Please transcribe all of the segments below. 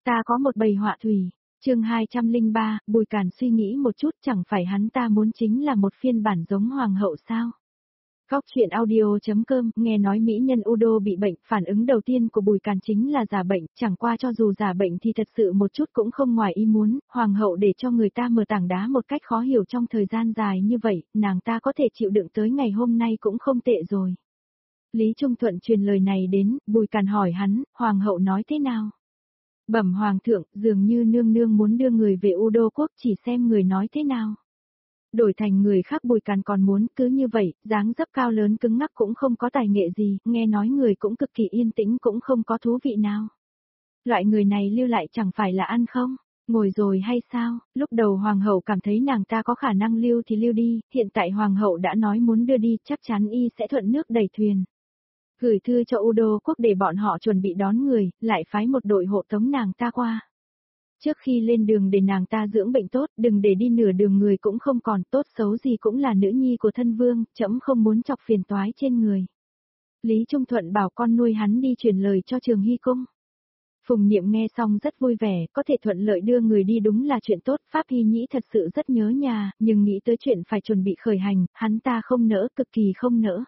Ta có một bầy họa thủy. Chương 203, Bùi Càn suy nghĩ một chút, chẳng phải hắn ta muốn chính là một phiên bản giống hoàng hậu sao? Góc truyện audio.com, nghe nói mỹ nhân Udo bị bệnh, phản ứng đầu tiên của Bùi Càn chính là giả bệnh, chẳng qua cho dù giả bệnh thì thật sự một chút cũng không ngoài ý muốn, hoàng hậu để cho người ta mở tảng đá một cách khó hiểu trong thời gian dài như vậy, nàng ta có thể chịu đựng tới ngày hôm nay cũng không tệ rồi. Lý Trung Thuận truyền lời này đến, Bùi Càn hỏi hắn, hoàng hậu nói thế nào? Bẩm hoàng thượng, dường như nương nương muốn đưa người về Udo quốc, chỉ xem người nói thế nào. Đổi thành người khác Bùi Càn còn muốn, cứ như vậy, dáng dấp cao lớn cứng ngắc cũng không có tài nghệ gì, nghe nói người cũng cực kỳ yên tĩnh cũng không có thú vị nào. Loại người này lưu lại chẳng phải là ăn không? Ngồi rồi hay sao? Lúc đầu hoàng hậu cảm thấy nàng ta có khả năng lưu thì lưu đi, hiện tại hoàng hậu đã nói muốn đưa đi, chắc chắn y sẽ thuận nước đẩy thuyền. Gửi thư cho Udo quốc để bọn họ chuẩn bị đón người, lại phái một đội hộ tống nàng ta qua. Trước khi lên đường để nàng ta dưỡng bệnh tốt, đừng để đi nửa đường người cũng không còn, tốt xấu gì cũng là nữ nhi của thân vương, trẫm không muốn chọc phiền toái trên người. Lý Trung Thuận bảo con nuôi hắn đi truyền lời cho Trường Hy Cung. Phùng Niệm nghe xong rất vui vẻ, có thể thuận lợi đưa người đi đúng là chuyện tốt, Pháp Hy Nhĩ thật sự rất nhớ nhà, nhưng nghĩ tới chuyện phải chuẩn bị khởi hành, hắn ta không nỡ, cực kỳ không nỡ.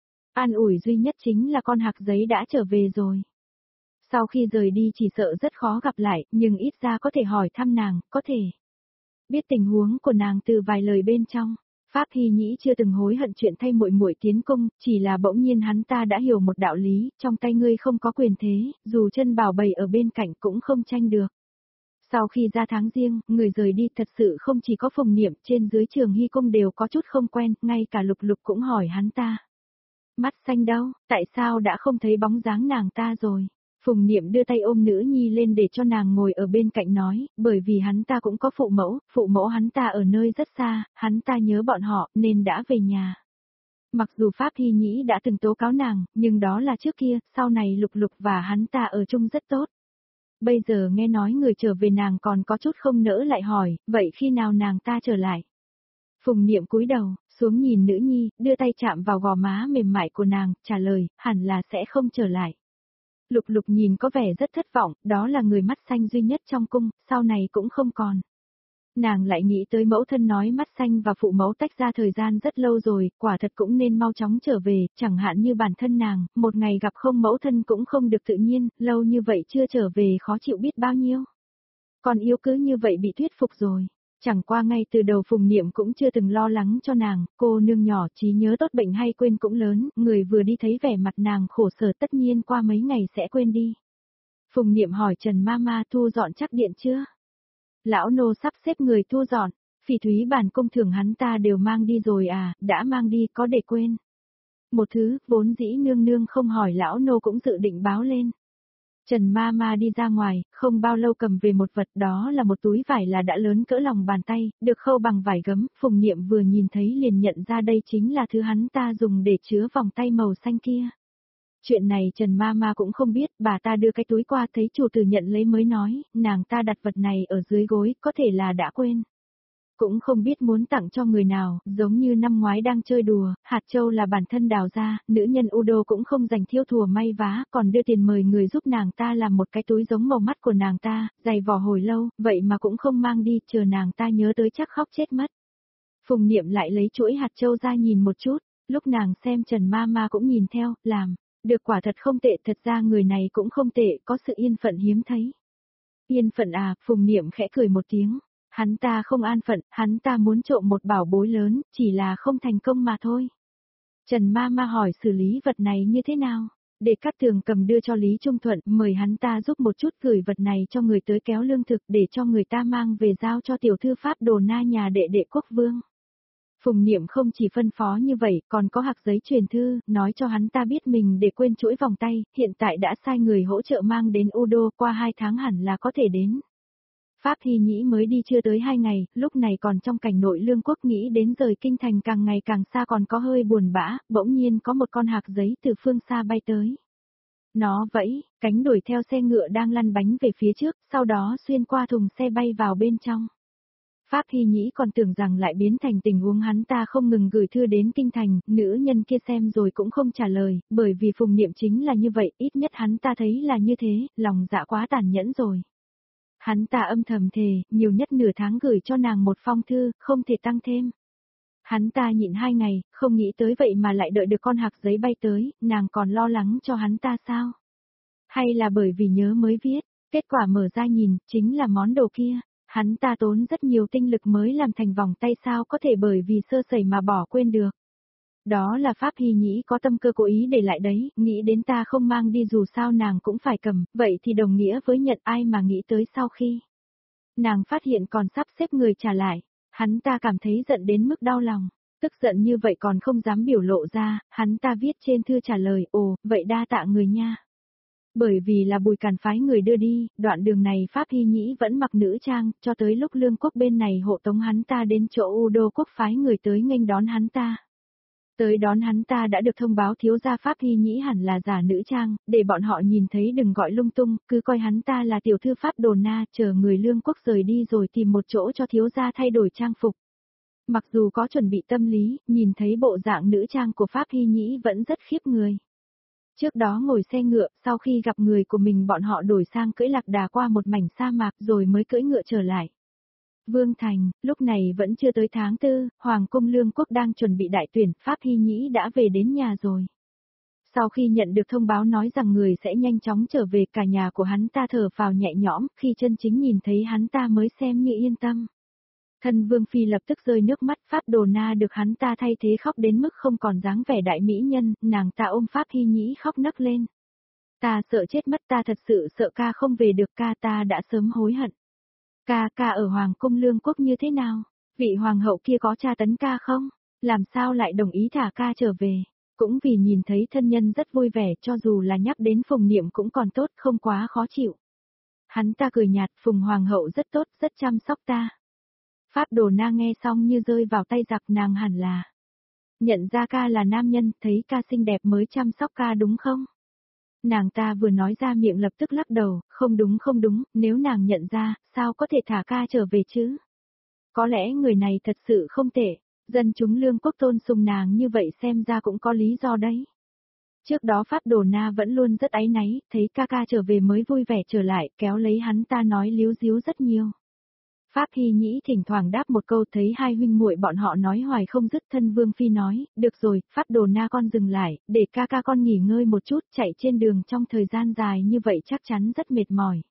An ủi duy nhất chính là con hạc giấy đã trở về rồi. Sau khi rời đi chỉ sợ rất khó gặp lại, nhưng ít ra có thể hỏi thăm nàng, có thể biết tình huống của nàng từ vài lời bên trong. Pháp Hy Nhĩ chưa từng hối hận chuyện thay muội muội tiến cung, chỉ là bỗng nhiên hắn ta đã hiểu một đạo lý, trong tay ngươi không có quyền thế, dù chân bảo bầy ở bên cạnh cũng không tranh được. Sau khi ra tháng riêng, người rời đi thật sự không chỉ có Phùng Niệm, trên dưới Trường Hy Cung đều có chút không quen, ngay cả Lục Lục cũng hỏi hắn ta. Mắt xanh đâu, tại sao đã không thấy bóng dáng nàng ta rồi? Phùng Niệm đưa tay ôm nữ nhi lên để cho nàng ngồi ở bên cạnh nói, bởi vì hắn ta cũng có phụ mẫu hắn ta ở nơi rất xa, hắn ta nhớ bọn họ nên đã về nhà. Mặc dù Pháp Hy Nhĩ đã từng tố cáo nàng, nhưng đó là trước kia, sau này Lục Lục và hắn ta ở chung rất tốt. Bây giờ nghe nói người trở về nàng còn có chút không nỡ lại hỏi, vậy khi nào nàng ta trở lại? Phùng Niệm cúi đầu, xuống nhìn nữ nhi, đưa tay chạm vào gò má mềm mại của nàng, trả lời, hẳn là sẽ không trở lại. Lục Lục nhìn có vẻ rất thất vọng, đó là người mắt xanh duy nhất trong cung, sau này cũng không còn. Nàng lại nghĩ tới mẫu thân nói mắt xanh và phụ mẫu tách ra thời gian rất lâu rồi, quả thật cũng nên mau chóng trở về, chẳng hạn như bản thân nàng, một ngày gặp không mẫu thân cũng không được tự nhiên, lâu như vậy chưa trở về khó chịu biết bao nhiêu. Còn yêu cứ như vậy bị thuyết phục rồi. Chẳng qua ngay từ đầu Phùng Niệm cũng chưa từng lo lắng cho nàng, cô nương nhỏ trí nhớ tốt bệnh hay quên cũng lớn, người vừa đi thấy vẻ mặt nàng khổ sở tất nhiên qua mấy ngày sẽ quên đi. Phùng Niệm hỏi Trần Mama thu dọn chắc điện chưa? Lão nô sắp xếp người thu dọn, Phỉ Thúy bản công thưởng hắn ta đều mang đi rồi à, đã mang đi có để quên. Một thứ, vốn dĩ nương nương không hỏi lão nô cũng dự định báo lên. Trần Mama đi ra ngoài, không bao lâu cầm về một vật, đó là một túi vải là đã lớn cỡ lòng bàn tay, được khâu bằng vải gấm, Phùng Niệm vừa nhìn thấy liền nhận ra đây chính là thứ hắn ta dùng để chứa vòng tay màu xanh kia. Chuyện này Trần Mama cũng không biết, bà ta đưa cái túi qua thấy chủ tử nhận lấy mới nói, nàng ta đặt vật này ở dưới gối, có thể là đã quên. Cũng không biết muốn tặng cho người nào, giống như năm ngoái đang chơi đùa, hạt châu là bản thân đào ra, nữ nhân Udo cũng không dành thiêu thùa may vá, còn đưa tiền mời người giúp nàng ta làm một cái túi giống màu mắt của nàng ta, dày vò hồi lâu, vậy mà cũng không mang đi, chờ nàng ta nhớ tới chắc khóc chết mất. Phùng Niệm lại lấy chuỗi hạt châu ra nhìn một chút, lúc nàng xem Trần Mama cũng nhìn theo, làm, được quả thật không tệ, thật ra người này cũng không tệ, có sự yên phận hiếm thấy. Yên phận à, Phùng Niệm khẽ cười một tiếng. Hắn ta không an phận, hắn ta muốn trộm một bảo bối lớn, chỉ là không thành công mà thôi. Trần Mama hỏi xử lý vật này như thế nào? Để Cát Tường cầm đưa cho Lý Trung Thuận, mời hắn ta giúp một chút gửi vật này cho người tới kéo lương thực để cho người ta mang về giao cho tiểu thư pháp Đồ Na nhà đệ đệ quốc vương. Phùng Niệm không chỉ phân phó như vậy, còn có hạc giấy truyền thư, nói cho hắn ta biết mình để quên chuỗi vòng tay, hiện tại đã sai người hỗ trợ mang đến Udo, qua 2 tháng hẳn là có thể đến. Pháp Hy Nhĩ mới đi chưa tới 2 ngày, lúc này còn trong cảnh nội lương quốc, nghĩ đến rời kinh thành càng ngày càng xa còn có hơi buồn bã, bỗng nhiên có một con hạc giấy từ phương xa bay tới. Nó vẫy, cánh đuổi theo xe ngựa đang lăn bánh về phía trước, sau đó xuyên qua thùng xe bay vào bên trong. Pháp Hy Nhĩ còn tưởng rằng lại biến thành tình huống hắn ta không ngừng gửi thư đến kinh thành, nữ nhân kia xem rồi cũng không trả lời, bởi vì Phùng Niệm chính là như vậy, ít nhất hắn ta thấy là như thế, lòng dạ quá tàn nhẫn rồi. Hắn ta âm thầm thề, nhiều nhất nửa tháng gửi cho nàng một phong thư, không thể tăng thêm. Hắn ta nhịn 2 ngày, không nghĩ tới vậy mà lại đợi được con hạc giấy bay tới, nàng còn lo lắng cho hắn ta sao? Hay là bởi vì nhớ mới viết, kết quả mở ra nhìn, chính là món đồ kia. Hắn ta tốn rất nhiều tinh lực mới làm thành vòng tay, sao có thể bởi vì sơ sẩy mà bỏ quên được. Đó là Pháp Hy Nhĩ có tâm cơ cố ý để lại đấy, nghĩ đến ta không mang đi dù sao nàng cũng phải cầm, vậy thì đồng nghĩa với nhận, ai mà nghĩ tới sau khi nàng phát hiện còn sắp xếp người trả lại. Hắn ta cảm thấy giận đến mức đau lòng, tức giận như vậy còn không dám biểu lộ ra, hắn ta viết trên thư trả lời, ồ, vậy đa tạ người nha. Bởi vì là Bùi Càn phái người đưa đi, đoạn đường này Pháp Hy Nhĩ vẫn mặc nữ trang, cho tới lúc Lương Quốc bên này hộ tống hắn ta đến chỗ Udo Quốc phái người tới nghênh đón hắn ta. Tới đón hắn ta đã được thông báo thiếu gia Pháp Hy Nhĩ hẳn là giả nữ trang, để bọn họ nhìn thấy đừng gọi lung tung, cứ coi hắn ta là tiểu thư Pháp Đồ Na, chờ người Lương Quốc rời đi rồi tìm một chỗ cho thiếu gia thay đổi trang phục. Mặc dù có chuẩn bị tâm lý, nhìn thấy bộ dạng nữ trang của Pháp Hy Nhĩ vẫn rất khiếp người. Trước đó ngồi xe ngựa, sau khi gặp người của mình bọn họ đổi sang cưỡi lạc đà qua một mảnh sa mạc rồi mới cưỡi ngựa trở lại. Vương Thành, lúc này vẫn chưa tới tháng 4, Hoàng cung Lương Quốc đang chuẩn bị đại tuyển, Pháp Hy Nhĩ đã về đến nhà rồi. Sau khi nhận được thông báo nói rằng người sẽ nhanh chóng trở về, cả nhà của hắn ta thở phào nhẹ nhõm, khi chân chính nhìn thấy hắn ta mới xem như yên tâm. Thân Vương Phi lập tức rơi nước mắt, Pháp Đồ Na được hắn ta thay thế khóc đến mức không còn dáng vẻ đại mỹ nhân, nàng ta ôm Pháp Hy Nhĩ khóc nấc lên. Ta sợ chết mất, ta thật sự sợ ca không về được, ca ta đã sớm hối hận. Ca ở Hoàng cung Lương Quốc như thế nào? Vị hoàng hậu kia có tra tấn ca không? Làm sao lại đồng ý thả ca trở về? Cũng vì nhìn thấy thân nhân rất vui vẻ, cho dù là nhắc đến Phùng Niệm cũng còn tốt, không quá khó chịu. Hắn ta cười nhạt, Phùng hoàng hậu rất tốt, rất chăm sóc ta. Pháp Đồ Na nghe xong như rơi vào tay giặc, nàng hẳn là nhận ra ca là nam nhân, thấy ca xinh đẹp mới chăm sóc ca đúng không? Nàng ta vừa nói ra miệng lập tức lắc đầu, không đúng, nếu nàng nhận ra, sao có thể thả ca trở về chứ? Có lẽ người này thật sự không tệ, dân chúng Lương Quốc tôn sùng nàng như vậy xem ra cũng có lý do đấy. Trước đó Pháp Đồ Na vẫn luôn rất áy náy, thấy ca trở về mới vui vẻ trở lại, kéo lấy hắn ta nói líu díu rất nhiều. Pháp Hy Nhĩ thỉnh thoảng đáp một câu, thấy hai huynh muội bọn họ nói hoài không dứt, thân Vương Phi nói, được rồi, Pháp Đồ Na con dừng lại, để ca con nghỉ ngơi một chút, chạy trên đường trong thời gian dài như vậy chắc chắn rất mệt mỏi.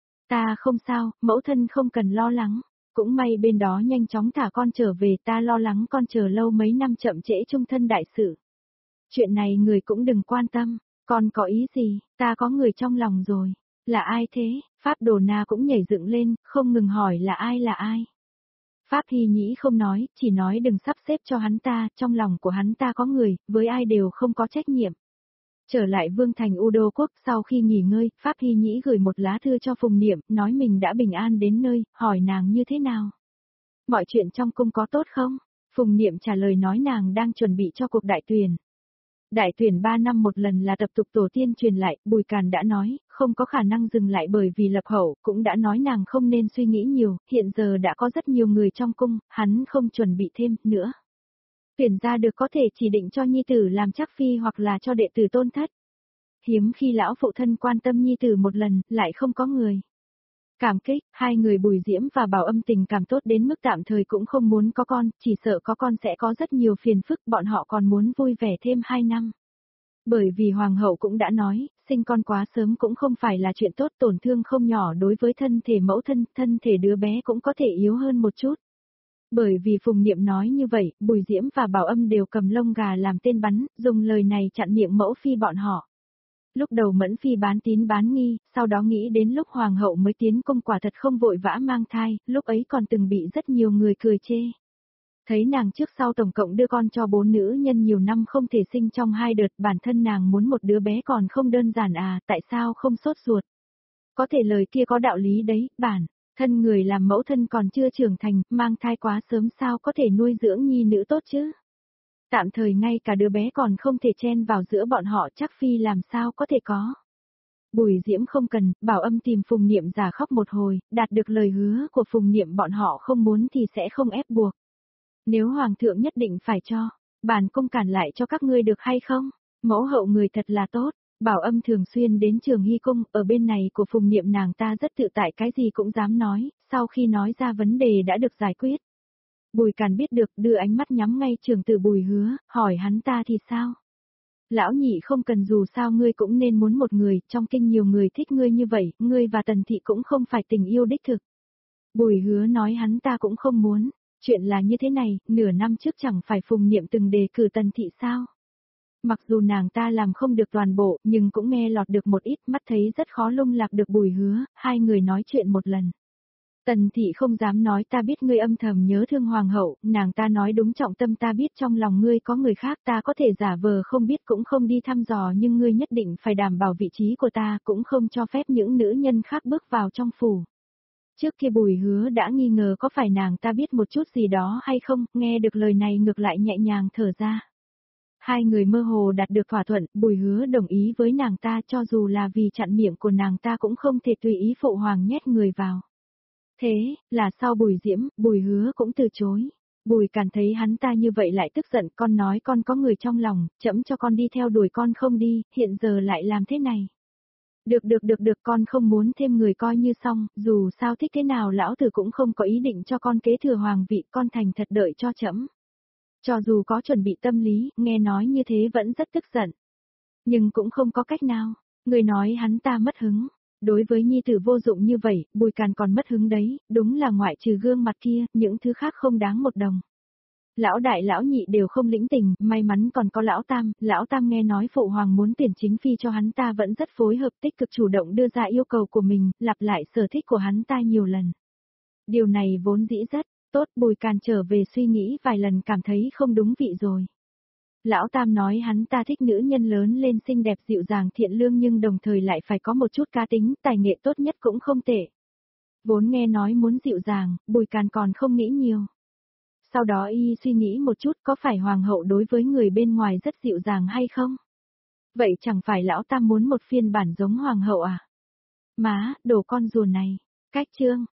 Ta không sao, mẫu thân không cần lo lắng, cũng may bên đó nhanh chóng thả con trở về, ta lo lắng con chờ lâu mấy năm chậm trễ trung thân đại sự. Chuyện này người cũng đừng quan tâm, con có ý gì, ta có người trong lòng rồi. Là ai thế? Pháp Đồ Na cũng nhảy dựng lên, không ngừng hỏi là ai. Pháp Hy Nhĩ không nói, chỉ nói đừng sắp xếp cho hắn ta, trong lòng của hắn ta có người, với ai đều không có trách nhiệm. Trở lại Vương thành Udo Quốc, sau khi nghỉ ngơi, Pháp Hy Nhĩ gửi một lá thư cho Phùng Niệm, nói mình đã bình an đến nơi, hỏi nàng như thế nào. Mọi chuyện trong cung có tốt không? Phùng Niệm trả lời nói nàng đang chuẩn bị cho cuộc đại tuyển. Đại tuyển 3 năm một lần là tập tục tổ tiên truyền lại, Bùi Càn đã nói, không có khả năng dừng lại bởi vì lập hậu, cũng đã nói nàng không nên suy nghĩ nhiều, hiện giờ đã có rất nhiều người trong cung, hắn không chuẩn bị thêm, nữa. Tuyển ra được có thể chỉ định cho nhi tử làm chắc phi hoặc là cho đệ tử tôn thất. Hiếm khi lão phụ thân quan tâm nhi tử một lần, lại không có người. Cảm kích, hai người Bùi Diễm và Bảo Âm tình cảm tốt đến mức tạm thời cũng không muốn có con, chỉ sợ có con sẽ có rất nhiều phiền phức, bọn họ còn muốn vui vẻ thêm 2 năm. Bởi vì Hoàng hậu cũng đã nói, sinh con quá sớm cũng không phải là chuyện tốt, tổn thương không nhỏ đối với thân thể mẫu thân thể đứa bé cũng có thể yếu hơn một chút. Bởi vì Phùng Niệm nói như vậy, Bùi Diễm và Bảo Âm đều cầm lông gà làm tên bắn, dùng lời này chặn miệng mẫu phi bọn họ. Lúc đầu Mẫn Phi bán tín bán nghi, sau đó nghĩ đến lúc Hoàng hậu mới tiến cung quả thật không vội vã mang thai, lúc ấy còn từng bị rất nhiều người cười chê. Thấy nàng trước sau tổng cộng đưa con cho 4 nữ nhân nhiều năm không thể sinh trong 2 đợt, bản thân nàng muốn một đứa bé còn không đơn giản à, tại sao không sốt ruột. Có thể lời kia có đạo lý đấy, bản thân người làm mẫu thân còn chưa trưởng thành, mang thai quá sớm sao có thể nuôi dưỡng nhi nữ tốt chứ. Tạm thời ngay cả đứa bé còn không thể chen vào giữa bọn họ, chắc phi làm sao có thể có. Bùi Diễm không cần, Bảo Âm tìm Phùng Niệm giả khóc một hồi, đạt được lời hứa của Phùng Niệm bọn họ không muốn thì sẽ không ép buộc. Nếu Hoàng thượng nhất định phải cho, bản cung cản lại cho các ngươi được hay không? Mẫu hậu người thật là tốt, Bảo Âm thường xuyên đến Trường Hy Cung, ở bên này của Phùng Niệm nàng ta rất tự tại, cái gì cũng dám nói, sau khi nói ra vấn đề đã được giải quyết. Bùi Càn biết được, đưa ánh mắt nhắm ngay Trường Tử Bùi Hứa, hỏi hắn ta thì sao? Lão nhị không cần, dù sao ngươi cũng nên muốn một người, trong kinh nhiều người thích ngươi như vậy, ngươi và Tần Thị cũng không phải tình yêu đích thực. Bùi Hứa nói hắn ta cũng không muốn, chuyện là như thế này, nửa năm trước chẳng phải Phùng Niệm từng đề cử Tần Thị sao? Mặc dù nàng ta làm không được toàn bộ, nhưng cũng nghe lọt được một ít, mắt thấy rất khó lung lạc được Bùi Hứa, hai người nói chuyện một lần. Tần Thị không dám nói ta biết ngươi âm thầm nhớ thương hoàng hậu, nàng ta nói đúng, trọng tâm ta biết trong lòng ngươi có người khác, ta có thể giả vờ không biết cũng không đi thăm dò, nhưng ngươi nhất định phải đảm bảo vị trí của ta, cũng không cho phép những nữ nhân khác bước vào trong phủ. Trước kia Bùi Hứa đã nghi ngờ có phải nàng ta biết một chút gì đó hay không, nghe được lời này ngược lại nhẹ nhàng thở ra. Hai người mơ hồ đạt được thỏa thuận, Bùi Hứa đồng ý với nàng ta, cho dù là vì chặn miệng của nàng ta cũng không thể tùy ý phụ hoàng nhét người vào. Thế, là sau Bùi Diễm, Bùi Hứa cũng từ chối. Bùi Càn thấy hắn ta như vậy lại tức giận, con nói con có người trong lòng, trẫm cho con đi theo đuổi con không đi, hiện giờ lại làm thế này. Được, con không muốn thêm người coi như xong, dù sao thích thế nào lão tử cũng không có ý định cho con kế thừa hoàng vị, con thành thật đợi cho trẫm. Cho dù có chuẩn bị tâm lý, nghe nói như thế vẫn rất tức giận. Nhưng cũng không có cách nào, người nói hắn ta mất hứng. Đối với nhi tử vô dụng như vậy, Bùi Càn còn mất hứng đấy, đúng là ngoại trừ gương mặt kia, những thứ khác không đáng một đồng. Lão đại lão nhị đều không lĩnh tình, may mắn còn có lão tam nghe nói phụ hoàng muốn tiền chính phi cho hắn ta vẫn rất phối hợp, tích cực chủ động đưa ra yêu cầu của mình, lặp lại sở thích của hắn ta nhiều lần. Điều này vốn dĩ rất tốt, Bùi Càn trở về suy nghĩ vài lần cảm thấy không đúng vị rồi. Lão Tam nói hắn ta thích nữ nhân lớn lên xinh đẹp dịu dàng thiện lương nhưng đồng thời lại phải có một chút cá tính, tài nghệ tốt nhất cũng không tệ. Vốn nghe nói muốn dịu dàng, Bùi Càn còn không nghĩ nhiều. Sau đó y suy nghĩ một chút, có phải hoàng hậu đối với người bên ngoài rất dịu dàng hay không? Vậy chẳng phải lão Tam muốn một phiên bản giống hoàng hậu à? Má, đồ con rùa này. Cách chương